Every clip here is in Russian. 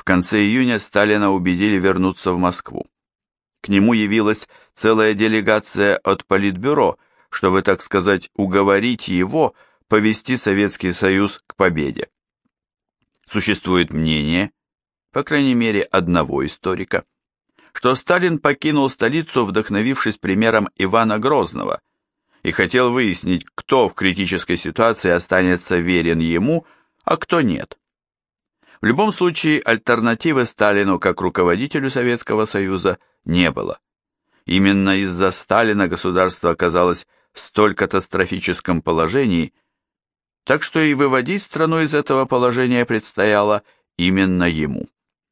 конце июня Сталина убедили вернуться в Москву. К нему явилась целая делегация от Политбюро, чтобы, так сказать, уговорить его повести Советский Союз к победе. Существует мнение, по крайней мере одного историка, что Сталин покинул столицу, вдохновившись примером Ивана Грозного, и хотел выяснить, кто в критической ситуации останется верен ему, а кто нет. В любом случае, альтернативы Сталину как руководителю Советского Союза не было. Именно из-за Сталина государство оказалось в столь катастрофическом положении, так что и выводить страну из этого положения предстояло именно ему.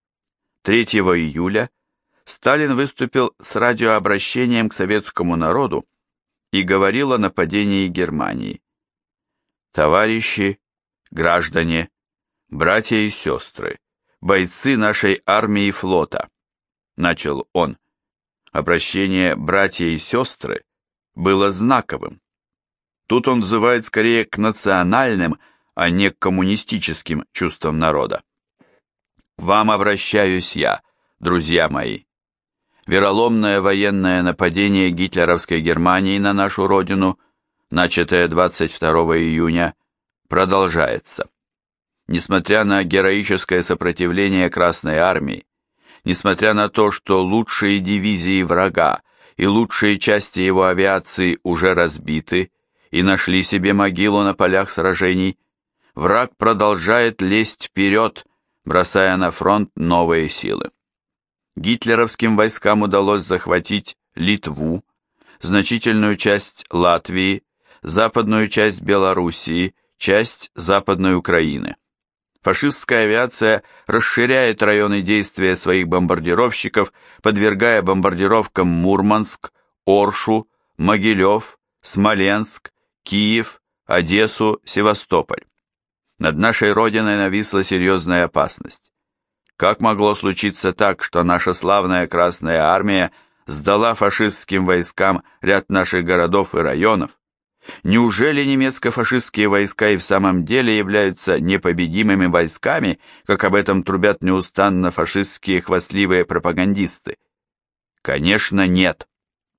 3 июля Сталин выступил с радиообращением к советскому народу и говорил о нападении Германии. «Товарищи, граждане, братья и сестры, бойцы нашей армии и флота», начал он. Обращение «братья и сестры» было знаковым. Тут он взывает скорее к национальным, а не к коммунистическим чувствам народа. «К вам обращаюсь я, друзья мои. Вероломное военное нападение гитлеровской Германии на нашу родину, начатое 22 июня, продолжается. Несмотря на героическое сопротивление Красной Армии, несмотря на то, что лучшие дивизии врага и лучшие части его авиации уже разбиты и нашли себе могилу на полях сражений, враг продолжает лезть вперед, бросая на фронт новые силы. Гитлеровским войскам удалось захватить Литву, значительную часть Латвии, западную часть Белоруссии, часть Западной Украины. Фашистская авиация расширяет районы действия своих бомбардировщиков, подвергая бомбардировкам Мурманск, Оршу, Могилев, Смоленск, Киев, Одессу, Севастополь. Над нашей Родиной нависла серьезная опасность. Как могло случиться так, что наша славная Красная Армия сдала фашистским войскам ряд наших городов и районов? Неужели немецко-фашистские войска и в самом деле являются непобедимыми войсками, как об этом трубят неустанно фашистские хвастливые пропагандисты? Конечно, нет.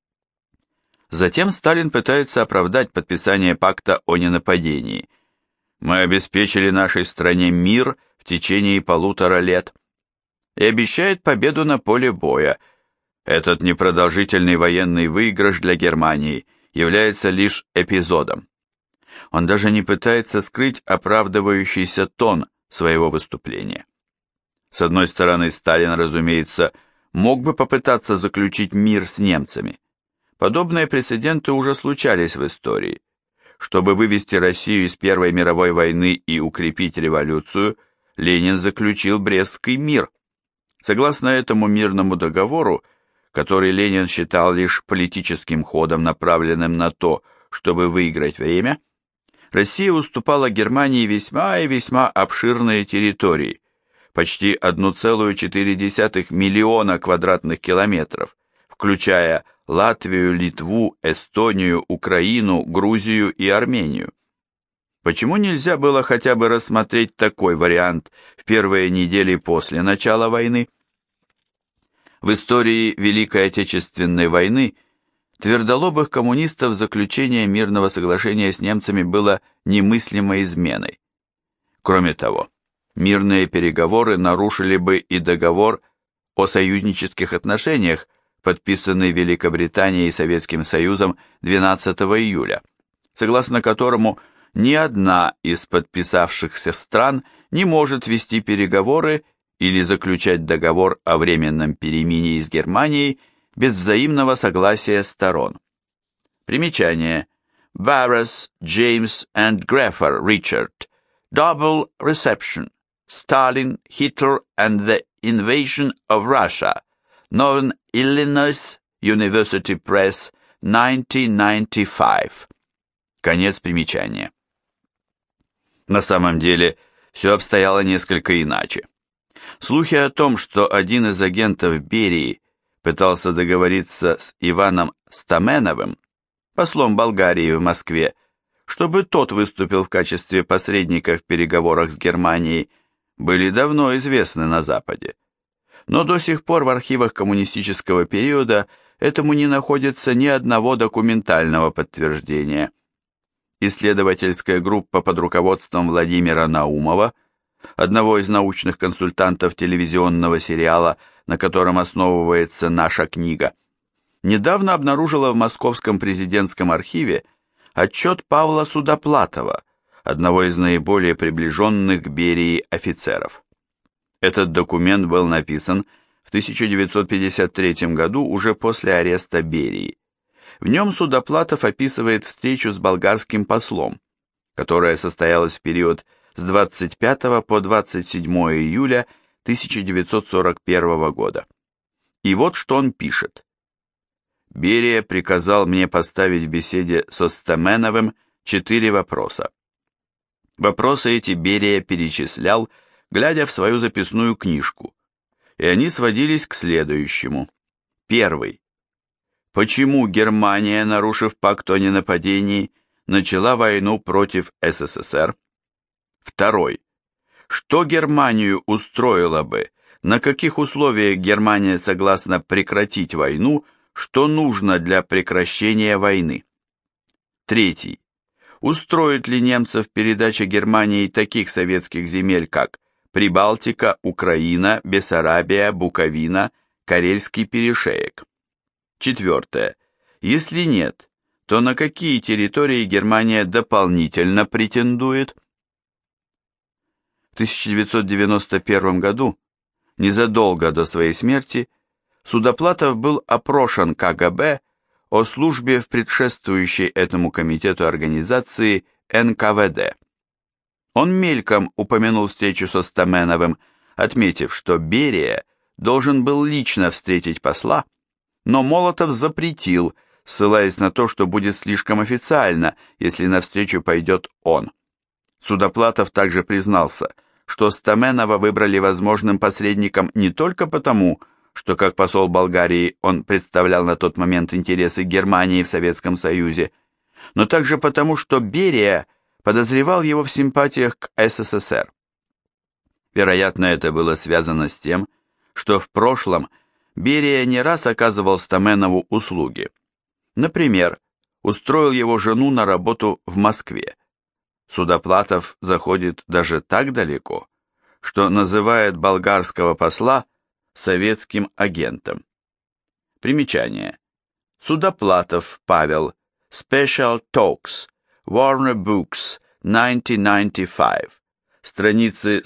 Затем Сталин пытается оправдать подписание пакта о ненападении. Мы обеспечили нашей стране мир в течение 1,5 лет. И обещает победу на поле боя. Этот непродолжительный военный выигрыш для Германии является лишь эпизодом. Он даже не пытается скрыть оправдывающийся тон своего выступления. С одной стороны, Сталин, разумеется, мог бы попытаться заключить мир с немцами. Подобные прецеденты уже случались в истории. Чтобы вывести Россию из Первой мировой войны и укрепить революцию, Ленин заключил Брестский мир. Согласно этому мирному договору, который Ленин считал лишь политическим ходом, направленным на то, чтобы выиграть время, Россия уступала Германии весьма и весьма обширные территории, почти 1,4 миллиона квадратных километров, включая Латвию, Литву, Эстонию, Украину, Грузию и Армению. Почему нельзя было хотя бы рассмотреть такой вариант в первые недели после начала войны? В истории Великой Отечественной войны твердолобых коммунистов заключение мирного соглашения с немцами было немыслимой изменой. Кроме того, мирные переговоры нарушили бы и договор о союзнических отношениях, подписанный Великобританией и Советским Союзом 12 июля, согласно которому ни одна из подписавшихся стран не может вести переговоры или заключать договор о временном перемирии с Германией без взаимного согласия сторон. Примечание. Barras, James and Greffer, Richard. Double Reception. Stalin, Hitler and the Invasion of Russia. Northern Illinois University Press, 1995. Конец примечания. На самом деле, все обстояло несколько иначе. Слухи о том, что один из агентов Берии пытался договориться с Иваном Стаменовым, послом Болгарии в Москве, чтобы тот выступил в качестве посредника в переговорах с Германией, были давно известны на Западе. Но до сих пор в архивах коммунистического периода этому не находится ни одного документального подтверждения. Исследовательская группа под руководством Владимира Наумова, одного из научных консультантов телевизионного сериала, на котором основывается наша книга, недавно обнаружила в Московском президентском архиве отчет Павла Судоплатова, одного из наиболее приближенных к Берии офицеров. Этот документ был написан в 1953 году уже после ареста Берии. В нем Судоплатов описывает встречу с болгарским послом, которая состоялась в период с 25 по 27 июля 1941 года. И вот что он пишет. Берия приказал мне поставить в беседе со Стаменовым 4 вопроса. Вопросы эти Берия перечислял, глядя в свою записную книжку, и они сводились к следующему. Первый. Почему Германия, нарушив пакт о ненападении, начала войну против СССР? Второй. Что Германию устроило бы, на каких условиях Германия согласна прекратить войну, что нужно для прекращения войны? Третий. Устроит ли немцев передача Германии таких советских земель, как Прибалтика, Украина, Бессарабия, Буковина, Карельский перешеек? Четвертое. Если нет, то на какие территории Германия дополнительно претендует? В 1991 году, незадолго до своей смерти, Судоплатов был опрошен КГБ о службе в предшествующей этому комитету организации НКВД. Он мельком упомянул встречу со Стаменовым, отметив, что Берия должен был лично встретить посла, но Молотов запретил, ссылаясь на то, что будет слишком официально, если навстречу пойдет он. Судоплатов также признался, что Стаменова выбрали возможным посредником не только потому, что как посол Болгарии он представлял на тот момент интересы Германии в Советском Союзе, но также потому, что Берия подозревал его в симпатиях к СССР. Вероятно, это было связано с тем, что в прошлом Берия не раз оказывал Стаменову услуги. Например, устроил его жену на работу в Москве. Судоплатов заходит даже так далеко, что называет болгарского посла советским агентом. Примечание. Судоплатов Павел. Special Talks. Warner Books. 1995. Страницы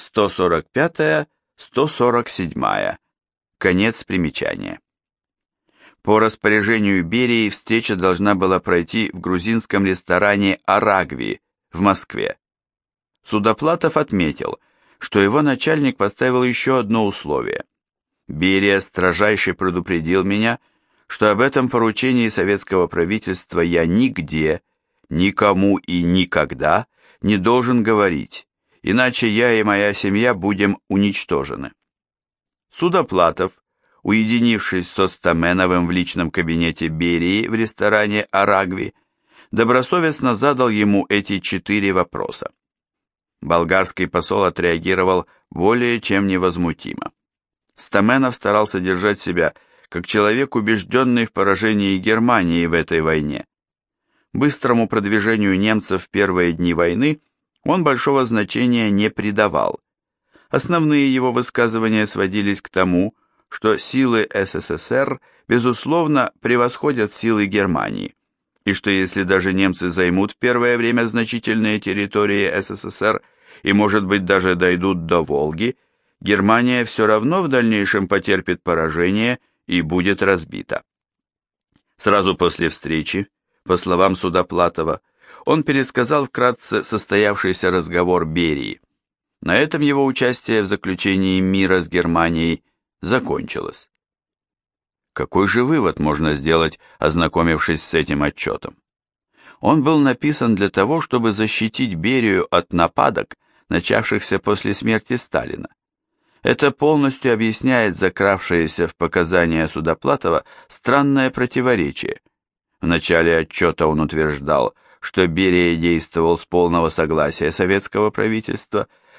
145-147. Конец примечания. По распоряжению Берии встреча должна была пройти в грузинском ресторане «Арагви» в Москве. Судоплатов отметил, что его начальник поставил еще одно условие. Берия строжайше предупредил меня, что об этом поручении советского правительства я нигде, никому и никогда не должен говорить, иначе я и моя семья будем уничтожены. Судоплатов, уединившись со Стаменовым в личном кабинете Берии в ресторане «Арагви», добросовестно задал ему эти 4 вопроса. Болгарский посол отреагировал более чем невозмутимо. Стаменов старался держать себя как человек, убежденный в поражении Германии в этой войне. Быстрому продвижению немцев в первые дни войны он большого значения не придавал. Основные его высказывания сводились к тому, что силы СССР, безусловно, превосходят силы Германии, и что если даже немцы займут в первое время значительные территории СССР и, может быть, даже дойдут до Волги, Германия все равно в дальнейшем потерпит поражение и будет разбита. Сразу после встречи, по словам Судоплатова, он пересказал вкратце состоявшийся разговор Берии. На этом его участие в заключении мира с Германией закончилось. Какой же вывод можно сделать, ознакомившись с этим отчетом? Он был написан для того, чтобы защитить Берию от нападок, начавшихся после смерти Сталина. Это полностью объясняет закравшееся в показания Судоплатова странное противоречие. В начале отчета он утверждал, что Берия действовал с полного согласия советского правительства,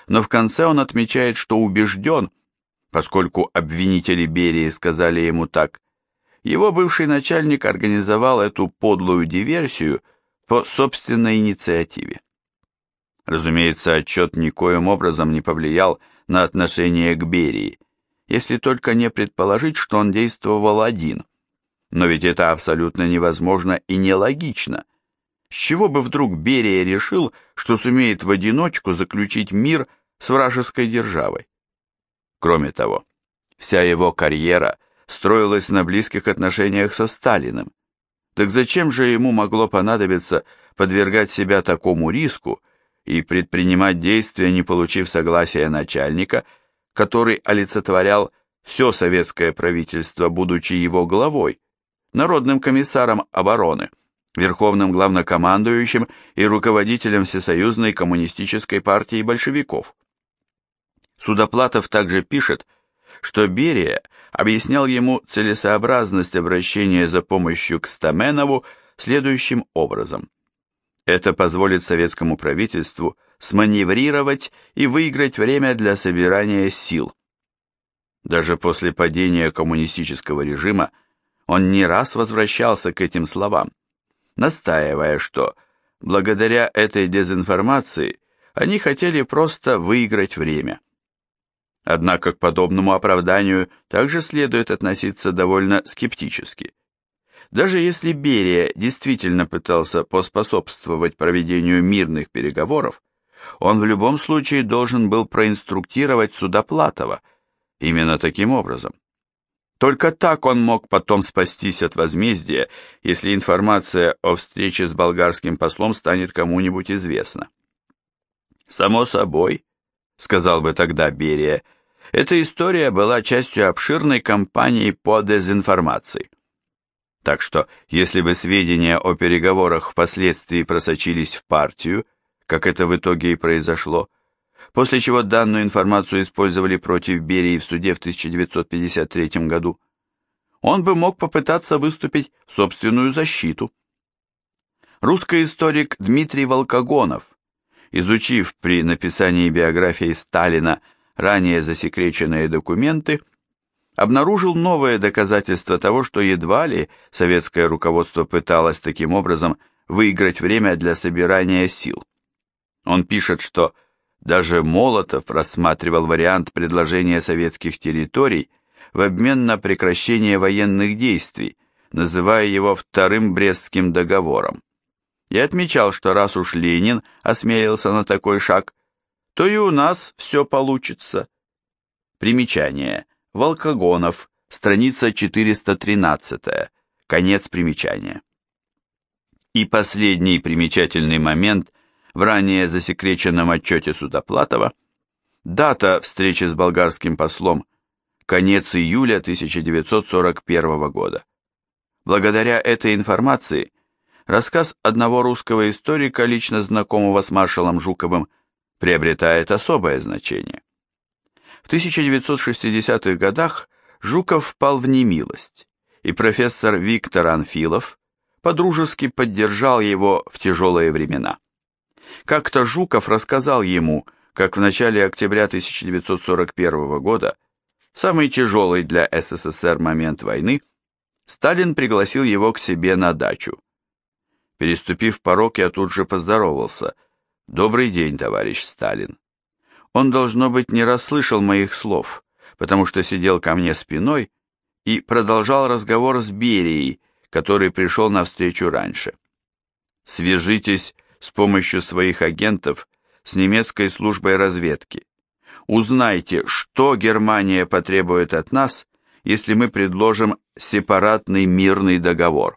но в конце он отмечает, что убежден, поскольку обвинители Берии сказали ему так, его бывший начальник организовал эту подлую диверсию по собственной инициативе. Разумеется, отчет никоим образом не повлиял на отношение к Берии, если только не предположить, что он действовал один. Но ведь это абсолютно невозможно и нелогично. С чего бы вдруг Берия решил, что сумеет в одиночку заключить мир с вражеской державой? Кроме того, вся его карьера строилась на близких отношениях со Сталиным. Так зачем же ему могло понадобиться подвергать себя такому риску и предпринимать действия, не получив согласия начальника, который олицетворял все советское правительство, будучи его главой, народным комиссаром обороны, верховным главнокомандующим и руководителем Всесоюзной коммунистической партии большевиков? Судоплатов также пишет, что Берия объяснял ему целесообразность обращения за помощью к Стаменову следующим образом. Это позволит советскому правительству сманеврировать и выиграть время для собирания сил. Даже после падения коммунистического режима он не раз возвращался к этим словам, настаивая, что благодаря этой дезинформации они хотели просто выиграть время. Однако к подобному оправданию также следует относиться довольно скептически. Даже если Берия действительно пытался поспособствовать проведению мирных переговоров, он в любом случае должен был проинструктировать Судоплатова именно таким образом. Только так он мог потом спастись от возмездия, если информация о встрече с болгарским послом станет кому-нибудь известна. «Само собой», — сказал бы тогда Берия, — «эта история была частью обширной кампании по дезинформации». Так что, если бы сведения о переговорах впоследствии просочились в партию, как это в итоге и произошло, после чего данную информацию использовали против Берии в суде в 1953 году, он бы мог попытаться выступить в собственную защиту. Русский историк Дмитрий Волкогонов, изучив при написании биографии Сталина ранее засекреченные документы, обнаружил новое доказательство того, что едва ли советское руководство пыталось таким образом выиграть время для собирания сил. Он пишет, что даже Молотов рассматривал вариант предложения советских территорий в обмен на прекращение военных действий, называя его Вторым Брестским договором. И отмечал, что раз уж Ленин осмелился на такой шаг, то и у нас все получится. Примечание. Волкогонов, страница 413, конец примечания. И последний примечательный момент в ранее засекреченном отчете Судоплатова – дата встречи с болгарским послом – конец июля 1941 года. Благодаря этой информации рассказ одного русского историка, лично знакомого с маршалом Жуковым, приобретает особое значение. В 1960-х годах Жуков впал в немилость, и профессор Виктор Анфилов подружески поддержал его в тяжелые времена. Как-то Жуков рассказал ему, как в начале октября 1941 года, самый тяжелый для СССР момент войны, Сталин пригласил его к себе на дачу. Переступив порог, я тут же поздоровался. «Добрый день, товарищ Сталин». Он, должно быть, не расслышал моих слов, потому что сидел ко мне спиной и продолжал разговор с Берией, который пришел навстречу раньше. «Свяжитесь с помощью своих агентов с немецкой службой разведки. Узнайте, что Германия потребует от нас, если мы предложим сепаратный мирный договор».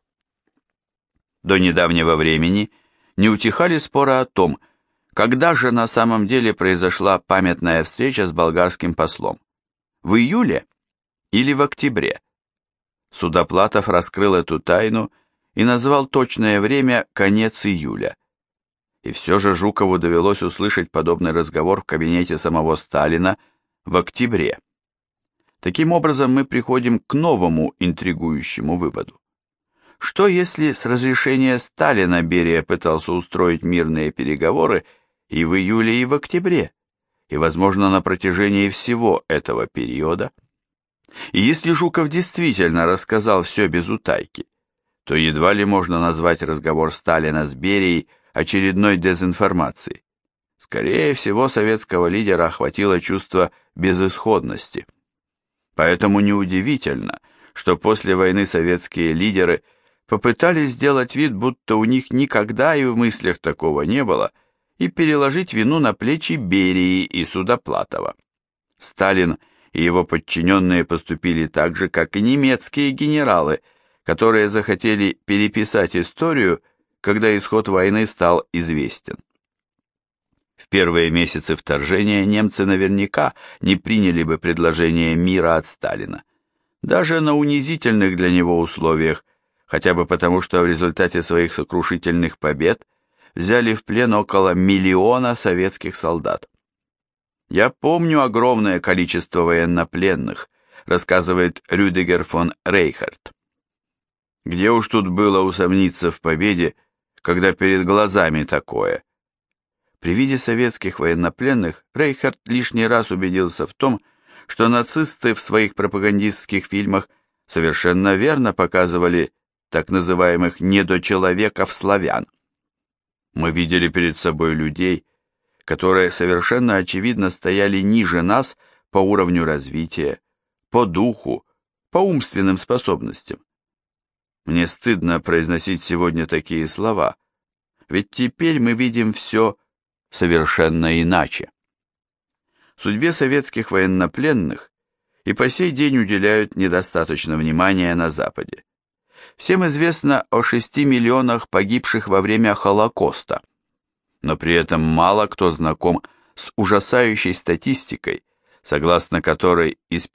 До недавнего времени не утихали споры о том, когда же на самом деле произошла памятная встреча с болгарским послом? В июле или в октябре? Судоплатов раскрыл эту тайну и назвал точное время конец июля. И все же Жукову довелось услышать подобный разговор в кабинете самого Сталина в октябре. Таким образом, мы приходим к новому интригующему выводу. Что если с разрешения Сталина Берия пытался устроить мирные переговоры и в июле, и в октябре, и, возможно, на протяжении всего этого периода. И если Жуков действительно рассказал все без утайки, то едва ли можно назвать разговор Сталина с Берией очередной дезинформацией. Скорее всего, советского лидера охватило чувство безысходности. Поэтому неудивительно, что после войны советские лидеры попытались сделать вид, будто у них никогда и в мыслях такого не было, и переложить вину на плечи Берии и Судоплатова. Сталин и его подчиненные поступили так же, как и немецкие генералы, которые захотели переписать историю, когда исход войны стал известен. В первые месяцы вторжения немцы наверняка не приняли бы предложение мира от Сталина, даже на унизительных для него условиях, хотя бы потому, что в результате своих сокрушительных побед взяли в плен около 1 миллиона советских солдат. «Я помню огромное количество военнопленных», рассказывает Рюдигер фон Рейхард. Где уж тут было усомниться в победе, когда перед глазами такое? При виде советских военнопленных Рейхард лишний раз убедился в том, что нацисты в своих пропагандистских фильмах совершенно верно показывали так называемых недочеловеков-славян. Мы видели перед собой людей, которые совершенно очевидно стояли ниже нас по уровню развития, по духу, по умственным способностям. Мне стыдно произносить сегодня такие слова, ведь теперь мы видим все совершенно иначе. Судьбе советских военнопленных и по сей день уделяют недостаточно внимания на Западе. Всем известно о 6 миллионах погибших во время Холокоста, но при этом мало кто знаком с ужасающей статистикой, согласно которой из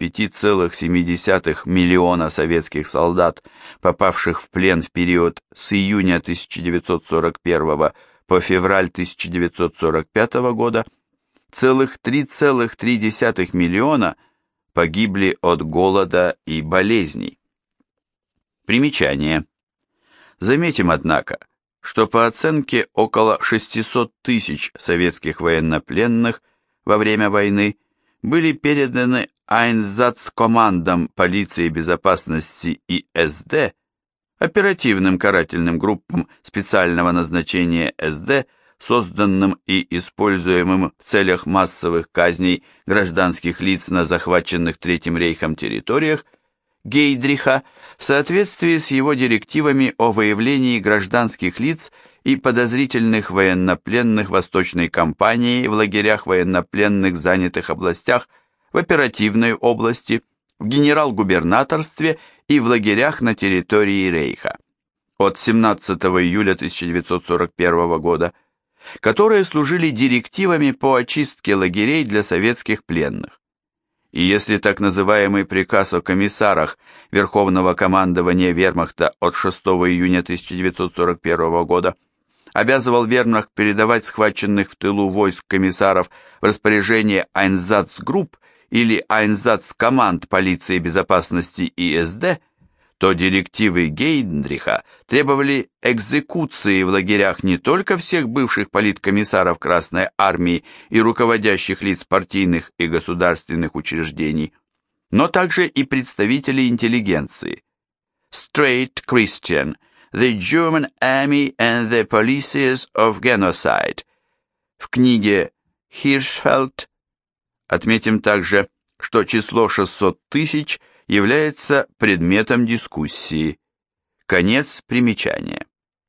5,7 миллиона советских солдат, попавших в плен в период с июня 1941 по февраль 1945 года, целых 3,3 миллиона погибли от голода и болезней. Примечание. Заметим, однако, что по оценке около 600 тысяч советских военнопленных во время войны были переданы Айнсацкомандам полиции безопасности и СД, оперативным карательным группам специального назначения СД, созданным и используемым в целях массовых казней гражданских лиц на захваченных Третьим рейхом территориях, Гейдриха, в соответствии с его директивами о выявлении гражданских лиц и подозрительных военнопленных Восточной компании в лагерях военнопленных в занятых областях, в оперативной области, в генерал-губернаторстве и в лагерях на территории Рейха от 17 июля 1941 года, которые служили директивами по очистке лагерей для советских пленных. И если так называемый приказ о комиссарах Верховного командования Вермахта от 6 июня 1941 года обязывал Вермахт передавать схваченных в тылу войск комиссаров в распоряжение Айнсацгрупп или Айнсацкоманд полиции безопасности и СД, то директивы Гейдриха требовали экзекуции в лагерях не только всех бывших политкомиссаров Красной Армии и руководящих лиц партийных и государственных учреждений, но также и представителей интеллигенции. Straight Christian, the German Army and the Policies of Genocide. В книге Hirschfeld отметим также, что число 600 тысяч является предметом дискуссии. Конец примечания.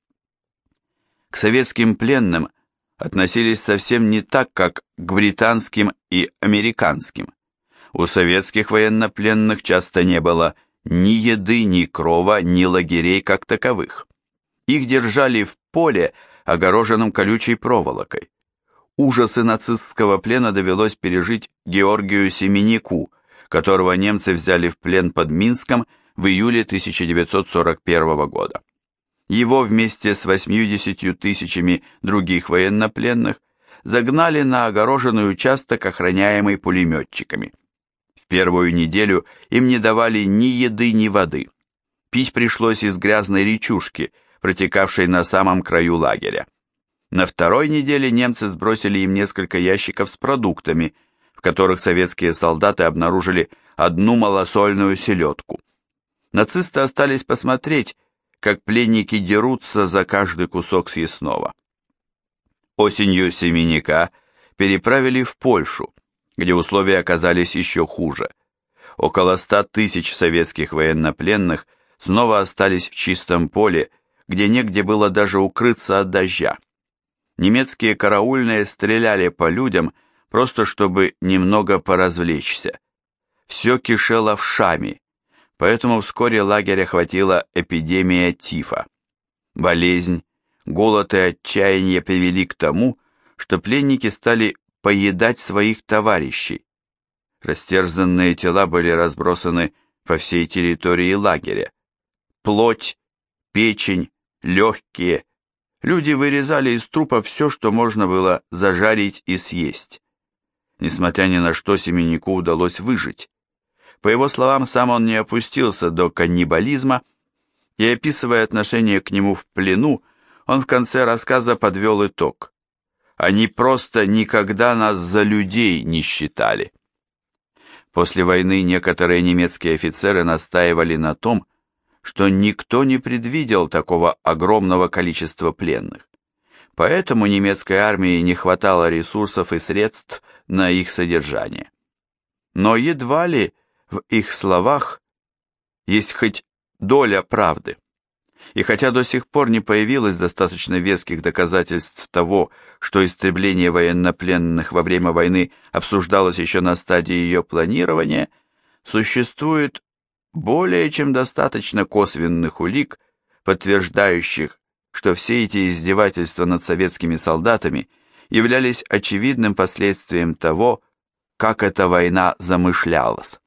К советским пленным относились совсем не так, как к британским и американским. У советских военнопленных часто не было ни еды, ни крова, ни лагерей как таковых. Их держали в поле, огороженном колючей проволокой. Ужасы нацистского плена довелось пережить Георгию Семеняку, которого немцы взяли в плен под Минском в июле 1941 года. Его вместе с 80 тысячами других военнопленных загнали на огороженный участок, охраняемый пулеметчиками. В первую неделю им не давали ни еды, ни воды. Пить пришлось из грязной речушки, протекавшей на самом краю лагеря. На второй неделе немцы сбросили им несколько ящиков с продуктами, в которых советские солдаты обнаружили одну малосольную селедку. Нацисты остались посмотреть, как пленники дерутся за каждый кусок съестного. Осенью Семеняка переправили в Польшу, где условия оказались еще хуже. Около 100 тысяч советских военнопленных снова остались в чистом поле, где негде было даже укрыться от дождя. Немецкие караульные стреляли по людям, просто чтобы немного поразвлечься. Все кишело вшами, поэтому вскоре лагерь охватила эпидемия тифа. Болезнь, голод и отчаяние привели к тому, что пленники стали поедать своих товарищей. Растерзанные тела были разбросаны по всей территории лагеря. Плоть, печень, легкие. Люди вырезали из трупа все, что можно было зажарить и съесть. Несмотря ни на что, Семеняку удалось выжить. По его словам, сам он не опустился до каннибализма, и, описывая отношение к нему в плену, он в конце рассказа подвел итог. Они просто никогда нас за людей не считали. После войны некоторые немецкие офицеры настаивали на том, что никто не предвидел такого огромного количества пленных. Поэтому немецкой армии не хватало ресурсов и средств на их содержание. Но едва ли в их словах есть хоть доля правды. И хотя до сих пор не появилось достаточно веских доказательств того, что истребление военнопленных во время войны обсуждалось еще на стадии ее планирования, существует более чем достаточно косвенных улик, подтверждающих, что все эти издевательства над советскими солдатами являлись очевидным последствием того, как эта война замышлялась.